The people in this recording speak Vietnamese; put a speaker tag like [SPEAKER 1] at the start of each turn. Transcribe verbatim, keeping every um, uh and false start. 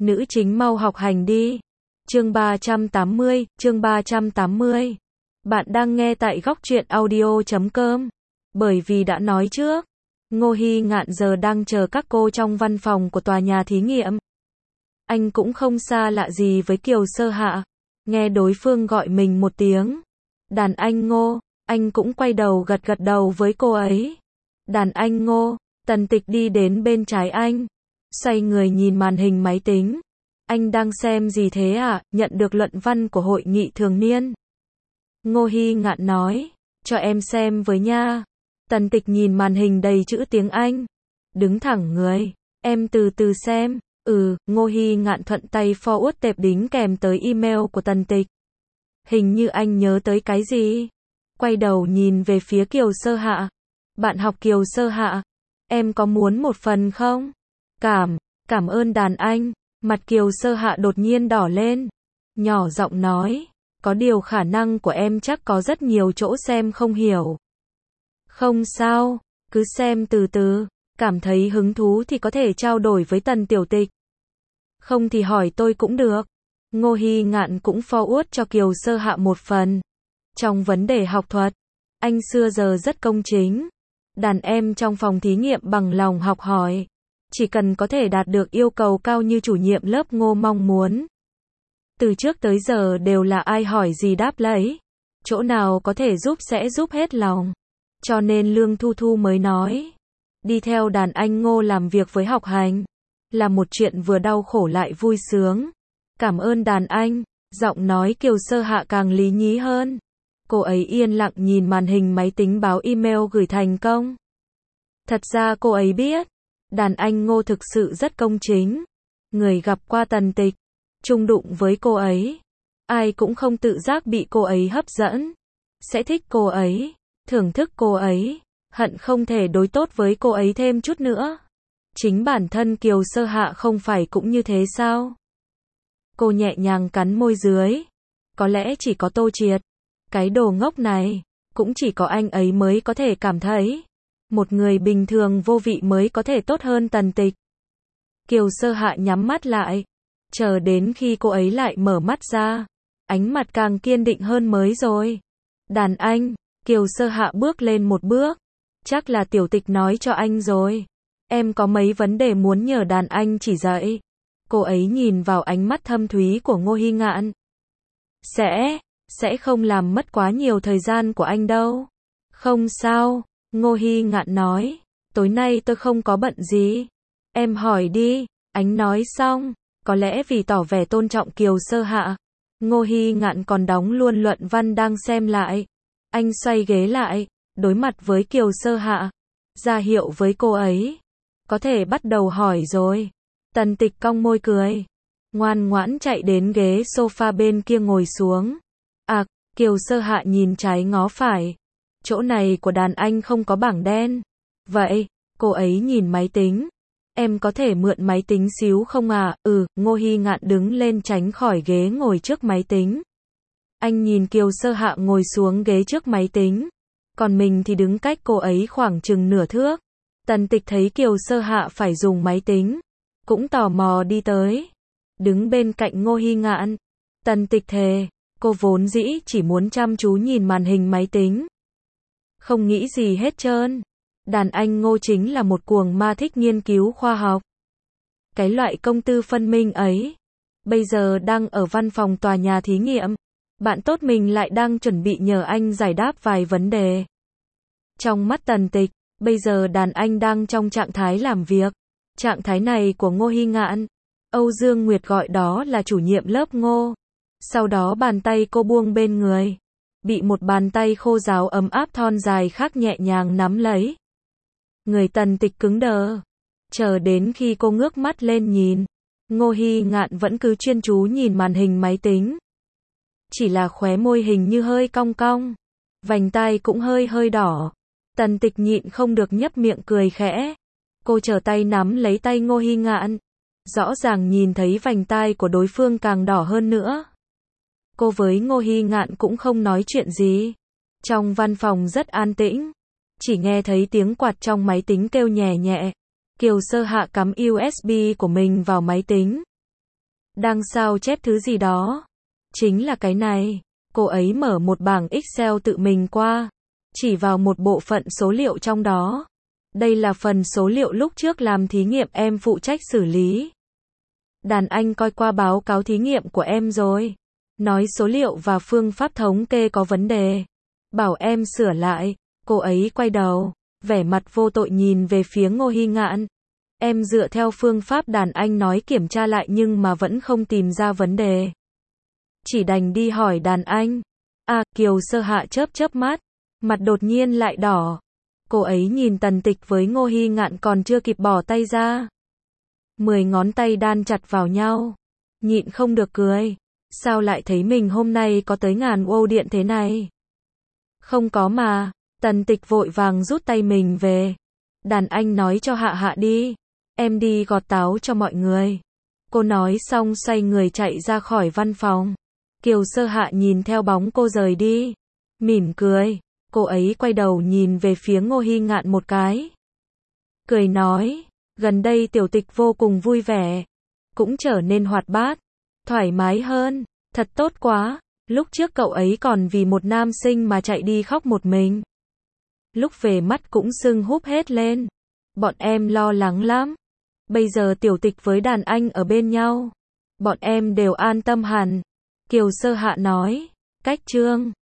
[SPEAKER 1] Nữ chính mau học hành đi. Chương ba trăm tám mươi, chương ba trăm tám mươi. Bạn đang nghe tại góc truyện audio chấm com. Bởi vì đã nói trước, Ngô Hy Ngạn giờ đang chờ các cô trong văn phòng của tòa nhà thí nghiệm. Anh cũng không xa lạ gì với Kiều Sơ Hạ. Nghe đối phương gọi mình một tiếng. Đàn anh Ngô, anh cũng quay đầu gật gật đầu với cô ấy. Đàn anh Ngô, Tần Tịch đi đến bên trái anh. Xoay người nhìn màn hình máy tính. Anh đang xem gì thế à? Nhận được luận văn của hội nghị thường niên. Ngô Hy Ngạn nói, cho em xem với nha. Tần Tịch nhìn màn hình đầy chữ tiếng Anh. Đứng thẳng người, em từ từ xem. Ừ, Ngô Hy Ngạn thuận tay forward tệp đính kèm tới email của Tần Tịch. Hình như anh nhớ tới cái gì? Quay đầu nhìn về phía Kiều Sơ Hạ. Bạn học Kiều Sơ Hạ, em có muốn một phần không? Cảm, cảm ơn đàn anh. Mặt Kiều Sơ Hạ đột nhiên đỏ lên. Nhỏ giọng nói, có điều khả năng của em chắc có rất nhiều chỗ xem không hiểu. Không sao, cứ xem từ từ, cảm thấy hứng thú thì có thể trao đổi với Tần Tiểu Tịch. Không thì hỏi tôi cũng được. Ngô Hy Ngạn cũng forward cho Kiều Sơ Hạ một phần. Trong vấn đề học thuật, anh xưa giờ rất công chính. Đàn em trong phòng thí nghiệm bằng lòng học hỏi. Chỉ cần có thể đạt được yêu cầu cao như chủ nhiệm lớp Ngô mong muốn. Từ trước tới giờ đều là ai hỏi gì đáp lấy. Chỗ nào có thể giúp sẽ giúp hết lòng. Cho nên Lương Thu Thu mới nói. Đi theo đàn anh Ngô làm việc với học hành. Là một chuyện vừa đau khổ lại vui sướng. Cảm ơn đàn anh. Giọng nói Kiều Sơ Hạ càng lý nhí hơn. Cô ấy yên lặng nhìn màn hình máy tính báo email gửi thành công. Thật ra cô ấy biết. Đàn anh Ngô thực sự rất công chính. Người gặp qua Tần Tịch, chung đụng với cô ấy. Ai cũng không tự giác bị cô ấy hấp dẫn. Sẽ thích cô ấy, thưởng thức cô ấy, hận không thể đối tốt với cô ấy thêm chút nữa. Chính bản thân Kiều Sơ Hạ không phải cũng như thế sao? Cô nhẹ nhàng cắn môi dưới. Có lẽ chỉ có Tô Triệt. Cái đồ ngốc này, cũng chỉ có anh ấy mới có thể cảm thấy. Một người bình thường vô vị mới có thể tốt hơn Tần Tịch. Kiều Sơ Hạ nhắm mắt lại. Chờ đến khi cô ấy lại mở mắt ra. Ánh mặt càng kiên định hơn mới rồi. Đàn anh, Kiều Sơ Hạ bước lên một bước. Chắc là Tiểu Tịch nói cho anh rồi. Em có mấy vấn đề muốn nhờ đàn anh chỉ dạy. Cô ấy nhìn vào ánh mắt thâm thúy của Ngô Hy Ngạn. Sẽ, sẽ không làm mất quá nhiều thời gian của anh đâu. Không sao. Ngô Hy Ngạn nói, tối nay tôi không có bận gì. Em hỏi đi, anh nói xong, có lẽ vì tỏ vẻ tôn trọng Kiều Sơ Hạ. Ngô Hy Ngạn còn đóng luôn luận văn đang xem lại. Anh xoay ghế lại, đối mặt với Kiều Sơ Hạ, ra hiệu với cô ấy. Có thể bắt đầu hỏi rồi. Tần Tịch cong môi cười. Ngoan ngoãn chạy đến ghế sofa bên kia ngồi xuống. À, Kiều Sơ Hạ nhìn trái ngó phải. Chỗ này của đàn anh không có bảng đen. Vậy, cô ấy nhìn máy tính. Em có thể mượn máy tính xíu không à? Ừ, Ngô Hy Ngạn đứng lên tránh khỏi ghế ngồi trước máy tính. Anh nhìn Kiều Sơ Hạ ngồi xuống ghế trước máy tính. Còn mình thì đứng cách cô ấy khoảng chừng nửa thước. Tần Tịch thấy Kiều Sơ Hạ phải dùng máy tính. Cũng tò mò đi tới. Đứng bên cạnh Ngô Hy Ngạn. Tần Tịch thề, cô vốn dĩ chỉ muốn chăm chú nhìn màn hình máy tính. Không nghĩ gì hết trơn. Đàn anh Ngô chính là một cuồng ma thích nghiên cứu khoa học. Cái loại công tư phân minh ấy. Bây giờ đang ở văn phòng tòa nhà thí nghiệm. Bạn tốt mình lại đang chuẩn bị nhờ anh giải đáp vài vấn đề. Trong mắt Tần Tịch, bây giờ đàn anh đang trong trạng thái làm việc. Trạng thái này của Ngô Hy Ngạn. Âu Dương Nguyệt gọi đó là chủ nhiệm lớp Ngô. Sau đó bàn tay cô buông bên người. Bị một bàn tay khô ráo ấm áp thon dài khác nhẹ nhàng nắm lấy. Người Tần Tịch cứng đờ. Chờ đến khi cô ngước mắt lên nhìn. Ngô Hy Ngạn vẫn cứ chuyên chú nhìn màn hình máy tính. Chỉ là khóe môi hình như hơi cong cong. Vành tai cũng hơi hơi đỏ. Tần Tịch nhịn không được nhấp miệng cười khẽ. Cô trở tay nắm lấy tay Ngô Hy Ngạn. Rõ ràng nhìn thấy vành tai của đối phương càng đỏ hơn nữa. Cô với Ngô Hy Ngạn cũng không nói chuyện gì. Trong văn phòng rất an tĩnh. Chỉ nghe thấy tiếng quạt trong máy tính kêu nhẹ nhẹ. Kiều Sơ Hạ cắm u ét bê của mình vào máy tính. Đang sao chép thứ gì đó. Chính là cái này. Cô ấy mở một bảng Excel tự mình qua, chỉ vào một bộ phận số liệu trong đó. Đây là phần số liệu lúc trước làm thí nghiệm em phụ trách xử lý. Đàn anh coi qua báo cáo thí nghiệm của em rồi. Nói số liệu và phương pháp thống kê có vấn đề. Bảo em sửa lại. Cô ấy quay đầu, vẻ mặt vô tội nhìn về phía Ngô Hy Ngạn. Em dựa theo phương pháp đàn anh nói kiểm tra lại nhưng mà vẫn không tìm ra vấn đề. Chỉ đành đi hỏi đàn anh. À, Kiều Sơ Hạ chớp chớp mắt, mặt đột nhiên lại đỏ. Cô ấy nhìn Tần Tịch với Ngô Hy Ngạn còn chưa kịp bỏ tay ra. Mười ngón tay đan chặt vào nhau. Nhịn không được cười. Sao lại thấy mình hôm nay có tới ngàn wow điện thế này? Không có mà. Tần Tịch vội vàng rút tay mình về. Đàn anh nói cho Hạ Hạ đi. Em đi gọt táo cho mọi người. Cô nói xong xoay người chạy ra khỏi văn phòng. Kiều Sơ Hạ nhìn theo bóng cô rời đi. Mỉm cười. Cô ấy quay đầu nhìn về phía Ngô Hy Ngạn một cái. Cười nói. Gần đây Tiểu Tịch vô cùng vui vẻ. Cũng trở nên hoạt bát. Thoải mái hơn. Thật tốt quá. Lúc trước cậu ấy còn vì một nam sinh mà chạy đi khóc một mình. Lúc về mắt cũng sưng húp hết lên. Bọn em lo lắng lắm. Bây giờ Tiểu Tịch với đàn anh ở bên nhau. Bọn em đều an tâm hẳn. Kiều Sơ Hạ nói. Cách chương